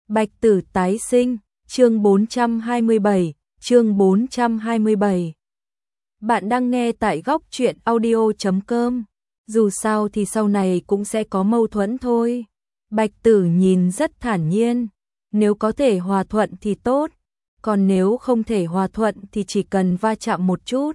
Bạch Tử tái sinh, chương 427, chương 427. Bạn đang nghe tại góc truyện audio.com. Dù sao thì sau này cũng sẽ có mâu thuẫn thôi. Bạch Tử nhìn rất thản nhiên. Nếu có thể hòa thuận thì tốt. Còn nếu không thể hòa thuận thì chỉ cần va chạm một chút.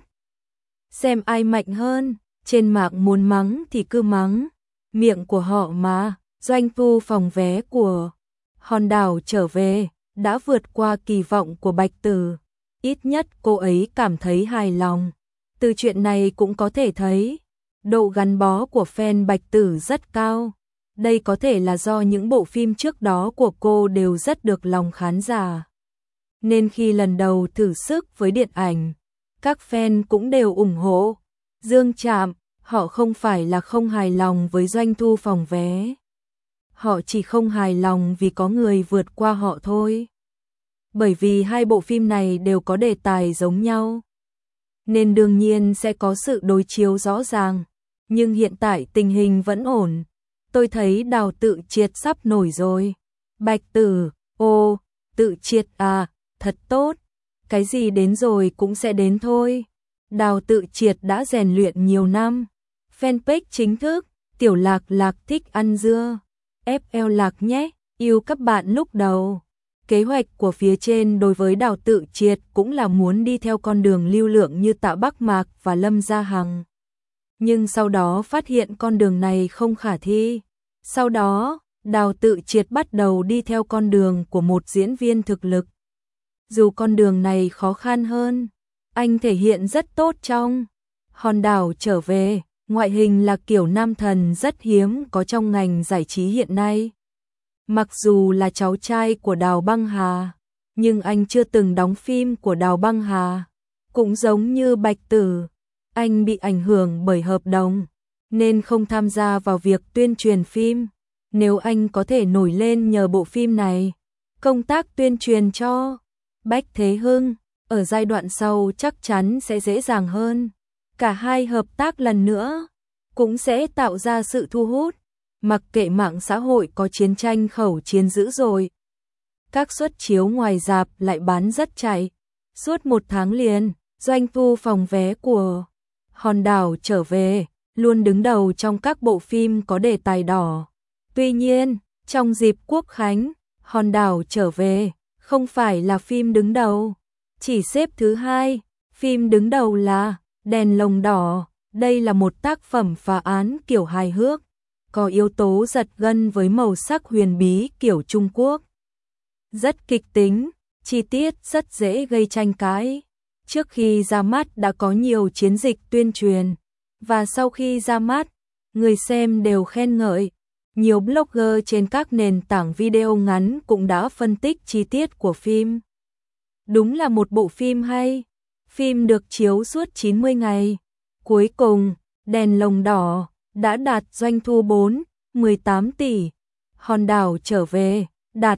Xem ai mạnh hơn. Trên mạng muốn mắng thì cứ mắng. Miệng của họ mà. Doanh thu phòng vé của Hòn Đảo trở về đã vượt qua kỳ vọng của Bạch Tử. Ít nhất cô ấy cảm thấy hài lòng. Từ chuyện này cũng có thể thấy độ gắn bó của fan Bạch Tử rất cao. Đây có thể là do những bộ phim trước đó của cô đều rất được lòng khán giả. Nên khi lần đầu thử sức với điện ảnh, các fan cũng đều ủng hộ. Dương Trạm, họ không phải là không hài lòng với doanh thu phòng vé. Họ chỉ không hài lòng vì có người vượt qua họ thôi. Bởi vì hai bộ phim này đều có đề tài giống nhau, nên đương nhiên sẽ có sự đối chiếu rõ ràng. Nhưng hiện tại tình hình vẫn ổn. Tôi thấy Đào Tự Triệt sắp nổi rồi. Bạch Tử, ô, Tự Triệt à, thật tốt. Cái gì đến rồi cũng sẽ đến thôi. Đào Tự Triệt đã rèn luyện nhiều năm. Fanpage chính thức, Tiểu Lạc Lạc thích ăn dưa. FL Lạc nhé, yêu các bạn lúc đầu. Kế hoạch của phía trên đối với Đào Tự Triệt cũng là muốn đi theo con đường lưu lượng như Tạ Bắc Mạc và Lâm Gia Hằng. Nhưng sau đó phát hiện con đường này không khả thi. Sau đó, Đào Tự Triệt bắt đầu đi theo con đường của một diễn viên thực lực. Dù con đường này khó khăn hơn, anh thể hiện rất tốt trong Hòn Đảo trở về. Ngoại hình là kiểu nam thần rất hiếm có trong ngành giải trí hiện nay. Mặc dù là cháu trai của Đào Băng Hà, nhưng anh chưa từng đóng phim của Đào Băng Hà. Cũng giống như Bạch Tử, anh bị ảnh hưởng bởi hợp đồng, nên không tham gia vào việc tuyên truyền phim. Nếu anh có thể nổi lên nhờ bộ phim này, công tác tuyên truyền cho Bách Thế Hưng, ở giai đoạn sau chắc chắn sẽ dễ dàng hơn. Cả hai hợp tác lần nữa cũng sẽ tạo ra sự thu hút, mặc kệ mạng xã hội có chiến tranh khẩu chiến dữ rồi. Các suất chiếu ngoài rạp lại bán rất chạy. Suốt một tháng liền, doanh thu phòng vé của Hòn Đảo trở về luôn đứng đầu trong các bộ phim có đề tài đỏ. Tuy nhiên, trong dịp Quốc khánh, Hòn Đảo trở về không phải là phim đứng đầu, chỉ xếp thứ hai. Phim đứng đầu là Đèn Lồng Đỏ. Đây là một tác phẩm phá án kiểu hài hước, có yếu tố giật gân với màu sắc huyền bí kiểu Trung Quốc. Rất kịch tính, chi tiết rất dễ gây tranh cãi. Trước khi ra mắt đã có nhiều chiến dịch tuyên truyền, và sau khi ra mắt, người xem đều khen ngợi. Nhiều blogger trên các nền tảng video ngắn cũng đã phân tích chi tiết của phim. Đúng là một bộ phim hay. Phim được chiếu suốt 90 ngày. Cuối cùng, Đèn Lồng Đỏ đã đạt doanh thu 4,18 tỷ. Hòn Đảo trở về đạt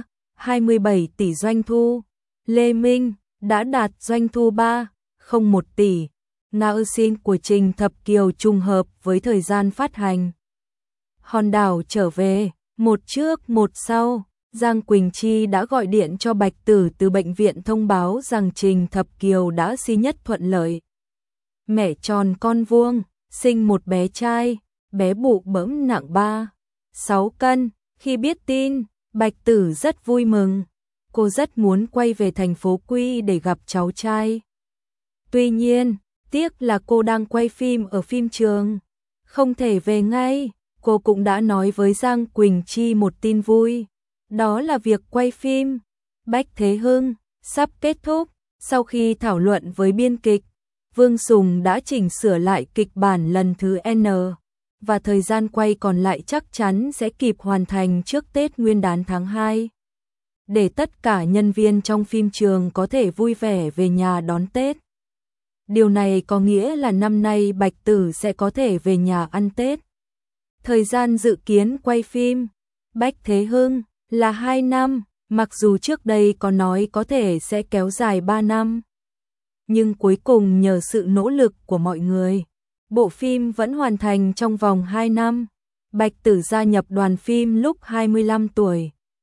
3,27 tỷ doanh thu. Lê Minh đã đạt doanh thu 3,01 tỷ. Nữ sinh của Trình Thập Kiều trùng hợp với thời gian phát hành. Hòn Đảo trở về, một trước một sau. Giang Quỳnh Chi đã gọi điện cho Bạch Tử từ bệnh viện thông báo rằng Trình Thập Kiều đã sinh nhất thuận lợi. Mẹ tròn con vuông, sinh một bé trai, bé bụ bẫm nặng 3,6 cân. Khi biết tin, Bạch Tử rất vui mừng. Cô rất muốn quay về thành phố Quy để gặp cháu trai. Tuy nhiên, tiếc là cô đang quay phim ở phim trường, không thể về ngay. Cô cũng đã nói với Giang Quỳnh Chi một tin vui. Đó là việc quay phim Bách Thế Hưng sắp kết thúc. Sau khi thảo luận với biên kịch, Vương Sùng đã chỉnh sửa lại kịch bản lần thứ N, và thời gian quay còn lại chắc chắn sẽ kịp hoàn thành trước Tết Nguyên đán tháng 2. Để tất cả nhân viên trong phim trường có thể vui vẻ về nhà đón Tết. Điều này có nghĩa là năm nay Bạch Tử sẽ có thể về nhà ăn Tết. Thời gian dự kiến quay phim Bách Thế Hưng là 2 năm, mặc dù trước đây có nói có thể sẽ kéo dài 3 năm. Nhưng cuối cùng nhờ sự nỗ lực của mọi người, bộ phim vẫn hoàn thành trong vòng 2 năm. Bạch Tử gia nhập đoàn phim lúc 25 tuổi.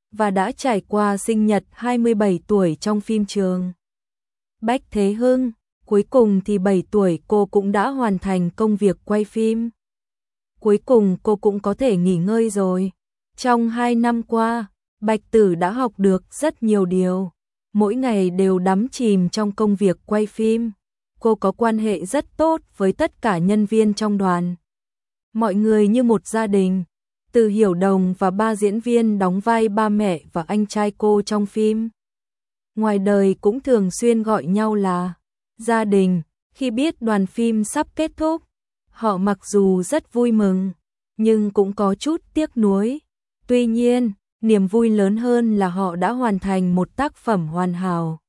và đã trải qua sinh nhật 27 tuổi trong phim trường. Bách Thế Hưng, cuối cùng thì 7 tuổi cô cũng đã hoàn thành công việc quay phim. Cuối cùng cô cũng có thể nghỉ ngơi rồi. Trong 2 năm qua, Bạch Tử đã học được rất nhiều điều. Mỗi ngày đều đắm chìm trong công việc quay phim. Cô có quan hệ rất tốt với tất cả nhân viên trong đoàn. Mọi người như một gia đình. Từ Hiểu Đồng và 3 diễn viên đóng vai ba mẹ và anh trai cô trong phim. Ngoài đời cũng thường xuyên gọi nhau là gia đình. Khi biết đoàn phim sắp kết thúc, họ mặc dù rất vui mừng, nhưng cũng có chút tiếc nuối. Tuy nhiên, niềm vui lớn hơn là họ đã hoàn thành một tác phẩm hoàn hảo.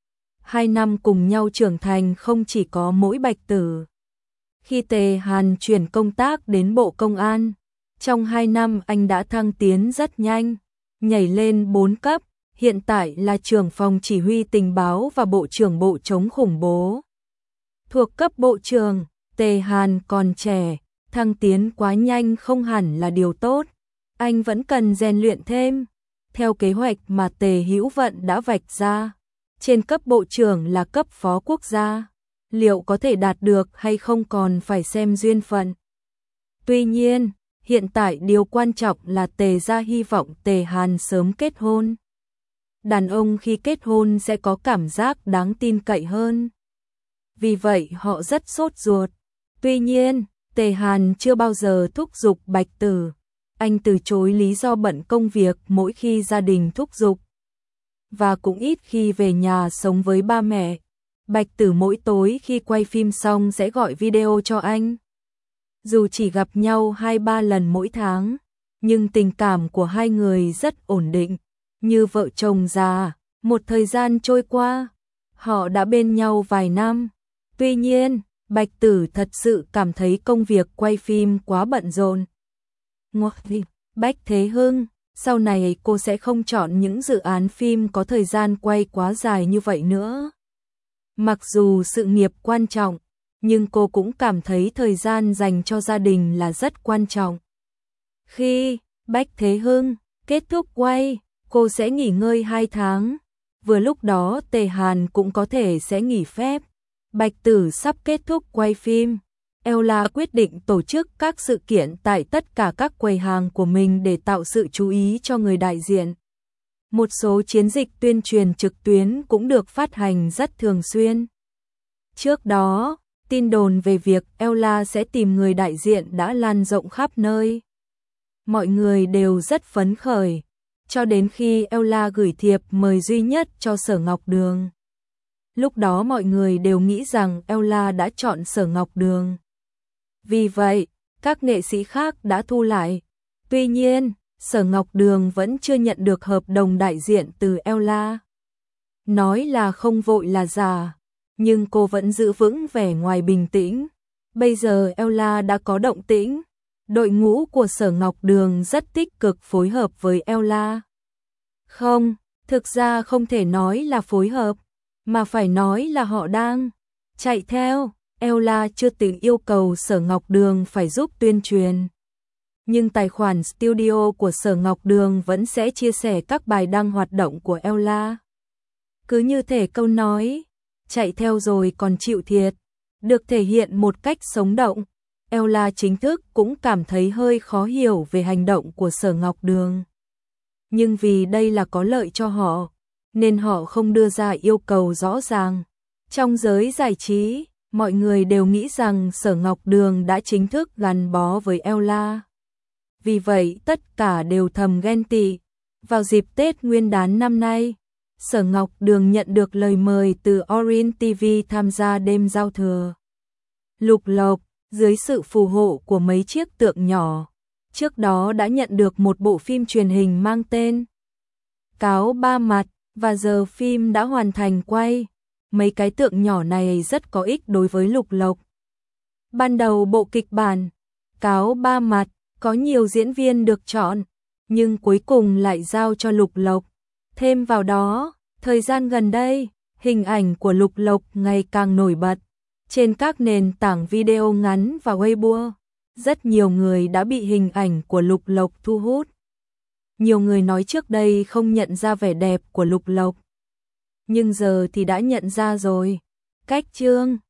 2 năm cùng nhau trưởng thành không chỉ có mỗi Bạch Tử. Khi Tề Hàn chuyển công tác đến Bộ Công an, trong 2 năm anh đã thăng tiến rất nhanh, nhảy lên 4 cấp, hiện tại là trưởng phòng chỉ huy tình báo và bộ trưởng bộ chống khủng bố. Thuộc cấp bộ trưởng, Tề Hàn còn trẻ, thăng tiến quá nhanh không hẳn là điều tốt. Anh vẫn cần rèn luyện thêm. Theo kế hoạch mà Tề Hữu Vận đã vạch ra, trên cấp bộ trưởng là cấp phó quốc gia. Liệu có thể đạt được hay không còn phải xem duyên phận. Tuy nhiên, hiện tại điều quan trọng là Tề gia hy vọng Tề Hàn sớm kết hôn. Đàn ông khi kết hôn sẽ có cảm giác đáng tin cậy hơn. Vì vậy họ rất sốt ruột. Tuy nhiên, Tề Hàn chưa bao giờ thúc giục Bạch Tử. Anh từ chối lý do bận công việc mỗi khi gia đình thúc giục. Và cũng ít khi về nhà sống với ba mẹ. Bạch Tử mỗi tối khi quay phim xong sẽ gọi video cho anh. Dù chỉ gặp nhau 2-3 lần mỗi tháng, nhưng tình cảm của hai người rất ổn định, như vợ chồng già. Một thời gian trôi qua, họ đã bên nhau vài năm. Tuy nhiên, Bạch Tử thật sự cảm thấy công việc quay phim quá bận rộn. Bách Thế Hưng, sau này cô sẽ không chọn những dự án phim có thời gian quay quá dài như vậy nữa. Mặc dù sự nghiệp quan trọng, nhưng cô cũng cảm thấy thời gian dành cho gia đình là rất quan trọng. Khi Bách Thế Hưng kết thúc quay, cô sẽ nghỉ ngơi 2 tháng. Vừa lúc đó Tề Hàn cũng có thể sẽ nghỉ phép. Bạch Tử sắp kết thúc quay phim. Ella quyết định tổ chức các sự kiện tại tất cả các quầy hàng của mình để tạo sự chú ý cho người đại diện. Một số chiến dịch tuyên truyền trực tuyến cũng được phát hành rất thường xuyên. Trước đó, tin đồn về việc Ella sẽ tìm người đại diện đã lan rộng khắp nơi. Mọi người đều rất phấn khởi, cho đến khi Ella gửi thiệp mời duy nhất cho Sở Ngọc Đường. Lúc đó mọi người đều nghĩ rằng Ella đã chọn Sở Ngọc Đường. Vì vậy, các nghệ sĩ khác đã thu lại. Tuy nhiên, Sở Ngọc Đường vẫn chưa nhận được hợp đồng đại diện từ Ella. Nói là không vội là giả, nhưng cô vẫn giữ vững vẻ ngoài bình tĩnh. Bây giờ Ella đã có động tĩnh. Đội ngũ của Sở Ngọc Đường rất tích cực phối hợp với Ella. Không, thực ra không thể nói là phối hợp, mà phải nói là họ đang chạy theo. Ella chưa từng yêu cầu Sở Ngọc Đường phải giúp tuyên truyền. Nhưng tài khoản studio của Sở Ngọc Đường vẫn sẽ chia sẻ các bài đăng hoạt động của Ella. Cứ như thể câu nói, chạy theo rồi còn chịu thiệt, được thể hiện một cách sống động. Ella chính thức cũng cảm thấy hơi khó hiểu về hành động của Sở Ngọc Đường. Nhưng vì đây là có lợi cho họ, nên họ không đưa ra yêu cầu rõ ràng. Trong giới giải trí, mọi người đều nghĩ rằng Sở Ngọc Đường đã chính thức gắn bó với Ella. Vì vậy tất cả đều thầm ghen tị. Vào dịp Tết Nguyên đán năm nay, Sở Ngọc Đường nhận được lời mời từ Orange TV tham gia đêm giao thừa. Lục Lộc, dưới sự phù hộ của mấy chiếc tượng nhỏ, trước đó đã nhận được một bộ phim truyền hình mang tên Cáo Ba Mặt, và giờ phim đã hoàn thành quay. Mấy cái tượng nhỏ này rất có ích đối với Lục Lộc. Ban đầu bộ kịch bản Cáo Ba Mặt có nhiều diễn viên được chọn, nhưng cuối cùng lại giao cho Lục Lộc. Thêm vào đó, thời gian gần đây, hình ảnh của Lục Lộc ngày càng nổi bật. Trên các nền tảng video ngắn và Weibo, rất nhiều người đã bị hình ảnh của Lục Lộc thu hút. Nhiều người nói trước đây không nhận ra vẻ đẹp của Lục Lộc, nhưng giờ thì đã nhận ra rồi. Cách Trương